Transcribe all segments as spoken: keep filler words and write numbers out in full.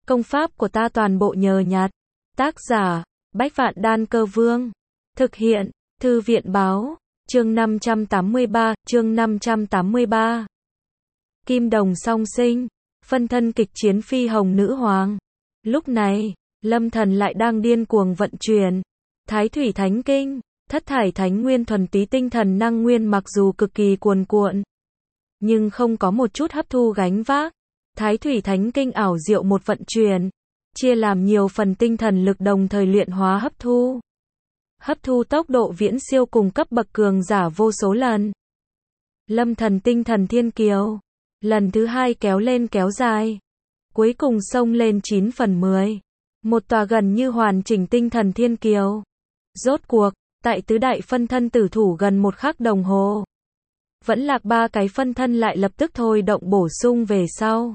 Công pháp của ta toàn bộ nhờ nhặt. Tác giả, Bách Vạn Đan Cơ Vương. Thực hiện, Thư viện Báo. Chương năm trăm tám mươi ba, chương năm trăm tám mươi ba. Kim đồng song sinh, phân thân kịch chiến phi hồng nữ hoàng. Lúc này, Lâm Thần lại đang điên cuồng vận chuyển Thái Thủy Thánh Kinh, Thất Thải Thánh Nguyên thuần túy tinh thần năng nguyên, mặc dù cực kỳ cuồn cuộn, nhưng không có một chút hấp thu gánh vác. Thái Thủy Thánh Kinh ảo diệu một vận chuyển, chia làm nhiều phần tinh thần lực đồng thời luyện hóa hấp thu. Hấp thu tốc độ viễn siêu cùng cấp bậc cường giả vô số lần. Lâm Thần tinh thần thiên kiều, lần thứ hai kéo lên kéo dài, cuối cùng xông lên chín phần mười. Một tòa gần như hoàn chỉnh tinh thần thiên kiều. Rốt cuộc, tại tứ đại phân thân tử thủ gần một khắc đồng hồ, vẫn lạc ba cái phân thân lại lập tức thôi động bổ sung về sau.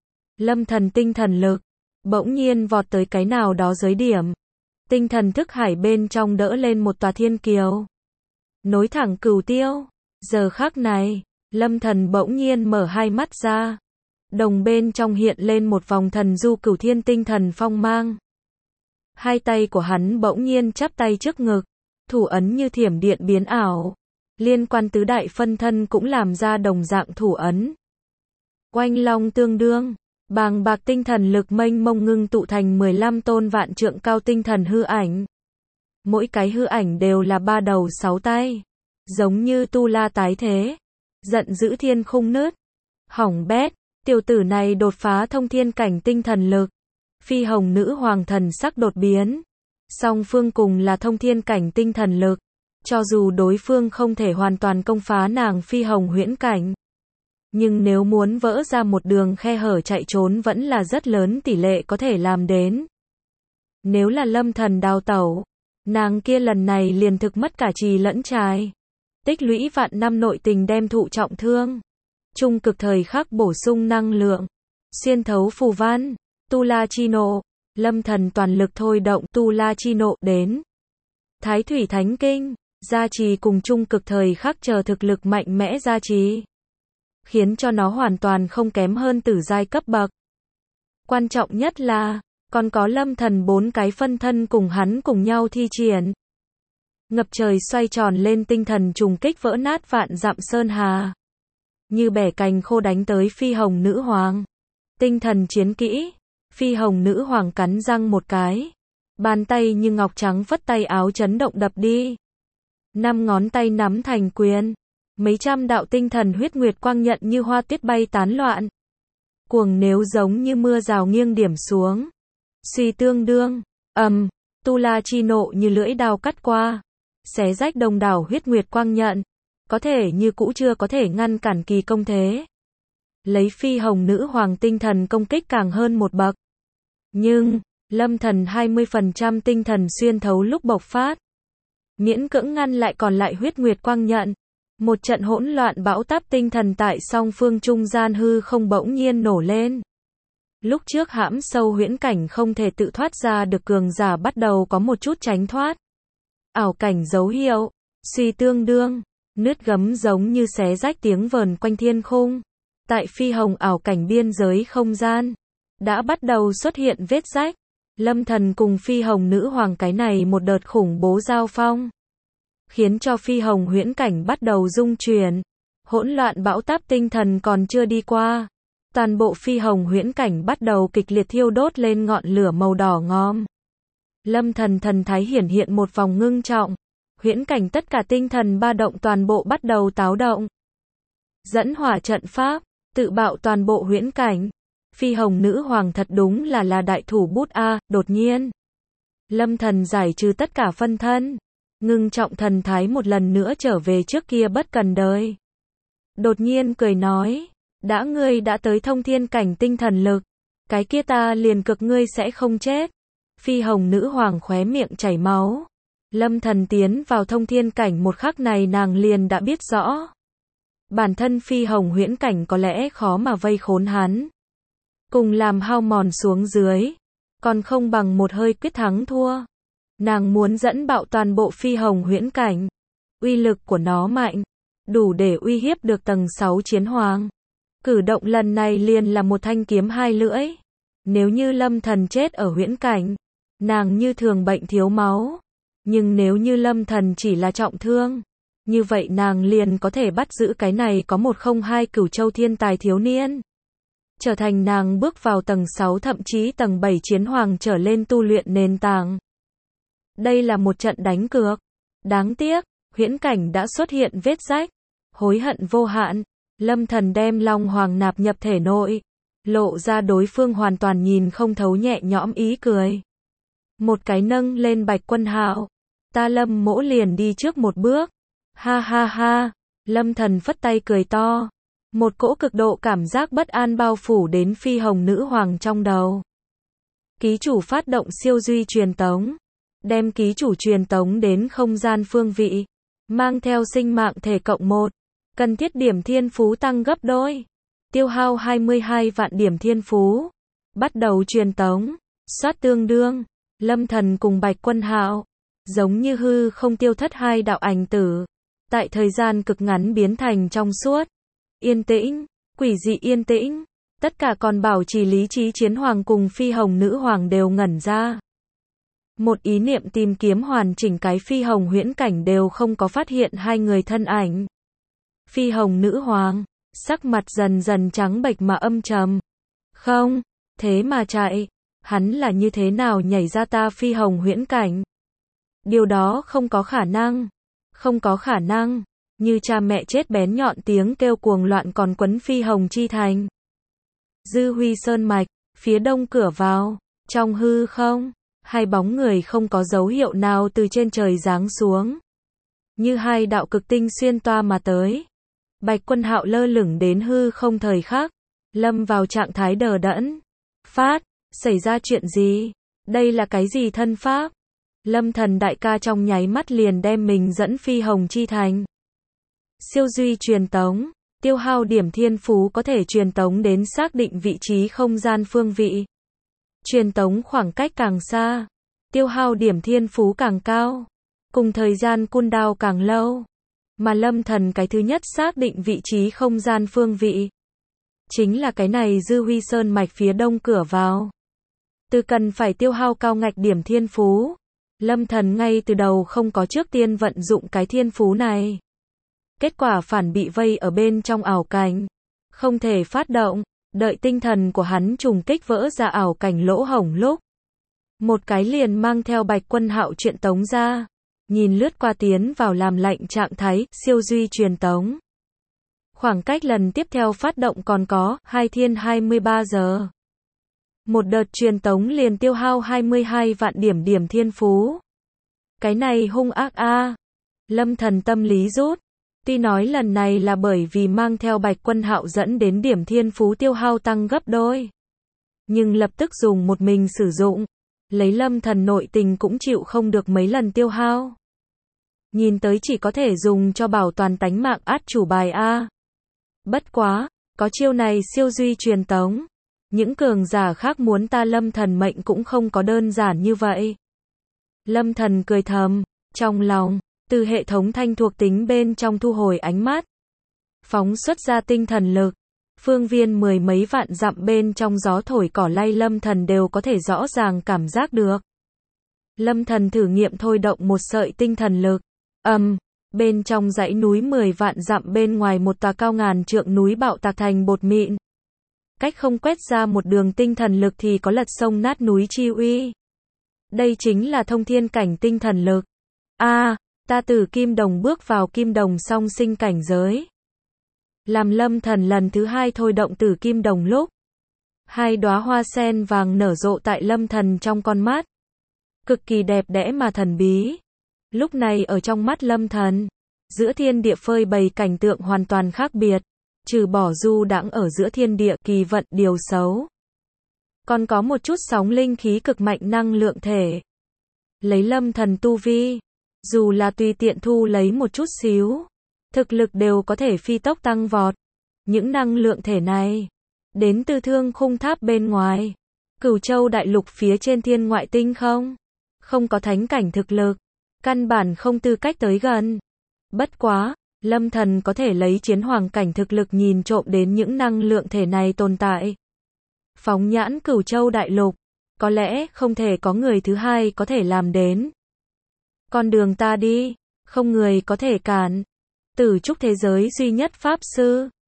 Lâm Thần tinh thần lực bỗng nhiên vọt tới cái nào đó giới điểm. Tinh thần thức hải bên trong đỡ lên một tòa thiên kiều, nối thẳng cửu tiêu. Giờ khắc này, Lâm Thần bỗng nhiên mở hai mắt ra, đồng bên trong hiện lên một vòng thần du cửu thiên tinh thần phong mang. Hai tay của hắn bỗng nhiên chắp tay trước ngực, thủ ấn như thiểm điện biến ảo. Liên quan tứ đại phân thân cũng làm ra đồng dạng thủ ấn. Oanh long tương đương, bàng bạc tinh thần lực mênh mông ngưng tụ thành mười lăm tôn vạn trượng cao tinh thần hư ảnh. Mỗi cái hư ảnh đều là ba đầu sáu tay, giống như tu la tái thế, giận dữ thiên khung nứt. Hỏng bét, tiểu tử này đột phá thông thiên cảnh tinh thần lực. Phi hồng nữ hoàng thần sắc đột biến. Song phương cùng là thông thiên cảnh tinh thần lực, cho dù đối phương không thể hoàn toàn công phá nàng phi hồng huyễn cảnh, nhưng nếu muốn vỡ ra một đường khe hở chạy trốn vẫn là rất lớn tỷ lệ có thể làm đến. Nếu là Lâm Thần đào tẩu, nàng kia lần này liền thực mất cả trì lẫn trài. Tích lũy vạn năm nội tình đem thụ trọng thương. Trung cực thời khắc bổ sung năng lượng, xuyên thấu phù văn, tu la chi nộ. Lâm Thần toàn lực thôi động tu la chi nộ đến. Thái Thủy Thánh Kinh, gia trì cùng trung cực thời khắc chờ thực lực mạnh mẽ gia trì, khiến cho nó hoàn toàn không kém hơn tử giai cấp bậc. Quan trọng nhất là, còn có Lâm Thần bốn cái phân thân cùng hắn cùng nhau thi triển. Ngập trời xoay tròn lên tinh thần trùng kích vỡ nát vạn dặm sơn hà. Như bẻ cành khô đánh tới phi hồng nữ hoàng. Tinh thần chiến kỹ. Phi hồng nữ hoàng cắn răng một cái. Bàn tay như ngọc trắng phất tay áo chấn động đập đi. Năm ngón tay nắm thành quyền. Mấy trăm đạo tinh thần huyết nguyệt quang nhận như hoa tuyết bay tán loạn. Cuồng nếu giống như mưa rào nghiêng điểm xuống. Suy tương đương, ầm, um, tu la chi nộ như lưỡi đao cắt qua. Xé rách đồng đảo huyết nguyệt quang nhận. Có thể như cũ chưa có thể ngăn cản kỳ công thế. Lấy phi hồng nữ hoàng tinh thần công kích càng hơn một bậc. Nhưng, Lâm Thần hai mươi phần trăm tinh thần xuyên thấu lúc bộc phát, miễn cưỡng ngăn lại còn lại huyết nguyệt quang nhận. Một trận hỗn loạn bão táp tinh thần tại song phương trung gian hư không bỗng nhiên nổ lên. Lúc trước hãm sâu huyễn cảnh không thể tự thoát ra được cường giả bắt đầu có một chút tránh thoát. Ảo cảnh dấu hiệu, suy tương đương, nứt gấm giống như xé rách tiếng vờn quanh thiên khung. Tại phi hồng ảo cảnh biên giới không gian, đã bắt đầu xuất hiện vết rách. Lâm Thần cùng phi hồng nữ hoàng cái này một đợt khủng bố giao phong, khiến cho phi hồng huyễn cảnh bắt đầu rung chuyển. Hỗn loạn bão táp tinh thần còn chưa đi qua, toàn bộ phi hồng huyễn cảnh bắt đầu kịch liệt thiêu đốt lên ngọn lửa màu đỏ ngòm. Lâm Thần thần thái hiển hiện một vòng ngưng trọng, huyễn cảnh tất cả tinh thần ba động toàn bộ bắt đầu táo động. Dẫn hỏa trận pháp, tự bạo toàn bộ huyễn cảnh. Phi hồng nữ hoàng thật đúng là là đại thủ bút a. Đột nhiên, Lâm Thần giải trừ tất cả phân thân, ngưng trọng thần thái một lần nữa trở về trước kia bất cần đời. Đột nhiên cười nói, đã ngươi đã tới thông thiên cảnh tinh thần lực, cái kia ta liền cực ngươi sẽ không chết. Phi hồng nữ hoàng khóe miệng chảy máu. Lâm Thần tiến vào thông thiên cảnh một khắc này nàng liền đã biết rõ. Bản thân phi hồng huyễn cảnh có lẽ khó mà vây khốn hắn. Cùng làm hao mòn xuống dưới, còn không bằng một hơi quyết thắng thua. Nàng muốn dẫn bạo toàn bộ phi hồng huyễn cảnh. Uy lực của nó mạnh, đủ để uy hiếp được tầng sáu chiến hoàng. Cử động lần này liền là một thanh kiếm hai lưỡi. Nếu như Lâm Thần chết ở huyễn cảnh, nàng như thường bệnh thiếu máu. Nhưng nếu như Lâm Thần chỉ là trọng thương, như vậy nàng liền có thể bắt giữ cái này có một không hai Cửu Châu thiên tài thiếu niên. Trở thành nàng bước vào tầng sáu thậm chí tầng bảy chiến hoàng trở lên tu luyện nền tảng. Đây là một trận đánh cược. Đáng tiếc, huyễn cảnh đã xuất hiện vết rách. Hối hận vô hạn, Lâm Thần đem Long Hoàng nạp nhập thể nội, lộ ra đối phương hoàn toàn nhìn không thấu nhẹ nhõm ý cười. Một cái nâng lên Bạch Quân Hạo, ta Lâm mỗ liền đi trước một bước. Ha ha ha, Lâm Thần phất tay cười to. Một cỗ cực độ cảm giác bất an bao phủ đến Phi Hồng Nữ Hoàng trong đầu. Ký chủ phát động siêu duy truyền tống, đem ký chủ truyền tống đến không gian phương vị, mang theo sinh mạng thể cộng một, cần thiết điểm thiên phú tăng gấp đôi, tiêu hao hai mươi hai vạn điểm thiên phú, bắt đầu truyền tống, soát tương đương, Lâm Thần cùng Bạch Quân Hạo, giống như hư không tiêu thất hai đạo ảnh tử, tại thời gian cực ngắn biến thành trong suốt, yên tĩnh, quỷ dị yên tĩnh, tất cả còn bảo trì lý trí chiến hoàng cùng Phi Hồng Nữ Hoàng đều ngẩn ra. Một ý niệm tìm kiếm hoàn chỉnh cái Phi Hồng huyễn cảnh đều không có phát hiện hai người thân ảnh. Phi Hồng Nữ Hoàng, sắc mặt dần dần trắng bệch mà âm trầm. Không, thế mà chạy, hắn là như thế nào nhảy ra ta Phi Hồng huyễn cảnh? Điều đó không có khả năng, không có khả năng, như cha mẹ chết bén nhọn tiếng kêu cuồng loạn còn quấn Phi Hồng chi thành. Dư Huy Sơn Mạch, phía đông cửa vào, trong hư không, hai bóng người không có dấu hiệu nào từ trên trời giáng xuống. Như hai đạo cực tinh xuyên toa mà tới. Bạch Quân Hạo lơ lửng đến hư không thời khắc, lâm vào trạng thái đờ đẫn. Phát, xảy ra chuyện gì? Đây là cái gì thân pháp? Lâm Thần đại ca trong nháy mắt liền đem mình dẫn Phi Hồng chi thành. Siêu duy truyền tống, tiêu hao điểm thiên phú có thể truyền tống đến xác định vị trí không gian phương vị. Truyền tống khoảng cách càng xa, tiêu hao điểm thiên phú càng cao, cùng thời gian cooldown càng lâu. Mà Lâm Thần cái thứ nhất xác định vị trí không gian phương vị, chính là cái này Dư Huy Sơn Mạch phía đông cửa vào. Từ cần phải tiêu hao cao ngạch điểm thiên phú, Lâm Thần ngay từ đầu không có trước tiên vận dụng cái thiên phú này. Kết quả phản bị vây ở bên trong ảo cảnh, không thể phát động, đợi tinh thần của hắn trùng kích vỡ ra ảo cảnh lỗ hổng lúc. Một cái liền mang theo Bạch Quân Hạo chuyện tống ra, nhìn lướt qua tiến vào làm lạnh trạng thái, siêu duy truyền tống. Khoảng cách lần tiếp theo phát động còn có, hai thiên hai mươi ba giờ. Một đợt truyền tống liền tiêu hao hai mươi hai vạn điểm điểm thiên phú. Cái này hung ác a. Lâm Thần tâm lý rút. Tuy nói lần này là bởi vì mang theo Bạch Quân Hạo dẫn đến điểm thiên phú tiêu hao tăng gấp đôi. Nhưng lập tức dùng một mình sử dụng, lấy Lâm Thần nội tình cũng chịu không được mấy lần tiêu hao. Nhìn tới chỉ có thể dùng cho bảo toàn tánh mạng át chủ bài a. Bất quá, có chiêu này siêu duy truyền tống, những cường giả khác muốn ta Lâm Thần mệnh cũng không có đơn giản như vậy. Lâm Thần cười thầm, trong lòng, từ hệ thống thanh thuộc tính bên trong thu hồi ánh mắt, phóng xuất ra tinh thần lực, phương viên mười mấy vạn dặm bên trong gió thổi cỏ lay Lâm Thần đều có thể rõ ràng cảm giác được. Lâm Thần thử nghiệm thôi động một sợi tinh thần lực, ầm, um, bên trong dãy núi mười vạn dặm bên ngoài một tòa cao ngàn trượng núi bạo tạc thành bột mịn. Cách không quét ra một đường tinh thần lực thì có lật sông nát núi chi uy. Đây chính là thông thiên cảnh tinh thần lực. A, à, ta từ kim đồng bước vào kim đồng song sinh cảnh giới. Làm Lâm Thần lần thứ hai thôi động tử kim đồng lúc, hai đóa hoa sen vàng nở rộ tại Lâm Thần trong con mắt, cực kỳ đẹp đẽ mà thần bí. Lúc này ở trong mắt Lâm Thần, giữa thiên địa phơi bày cảnh tượng hoàn toàn khác biệt, trừ bỏ du đãng ở giữa thiên địa kỳ vận điều xấu, còn có một chút sóng linh khí cực mạnh năng lượng thể. Lấy Lâm Thần tu vi, dù là tùy tiện thu lấy một chút xíu, thực lực đều có thể phi tốc tăng vọt. Những năng lượng thể này, đến từ thương khung tháp bên ngoài, Cửu Châu đại lục phía trên thiên ngoại tinh không, không có thánh cảnh thực lực, căn bản không tư cách tới gần. Bất quá, Lâm Thần có thể lấy chiến hoàng cảnh thực lực nhìn trộm đến những năng lượng thể này tồn tại. Phóng nhãn Cửu Châu đại lục, có lẽ không thể có người thứ hai có thể làm đến. Con đường ta đi, không người có thể cản. Tử trúc thế giới duy nhất pháp sư.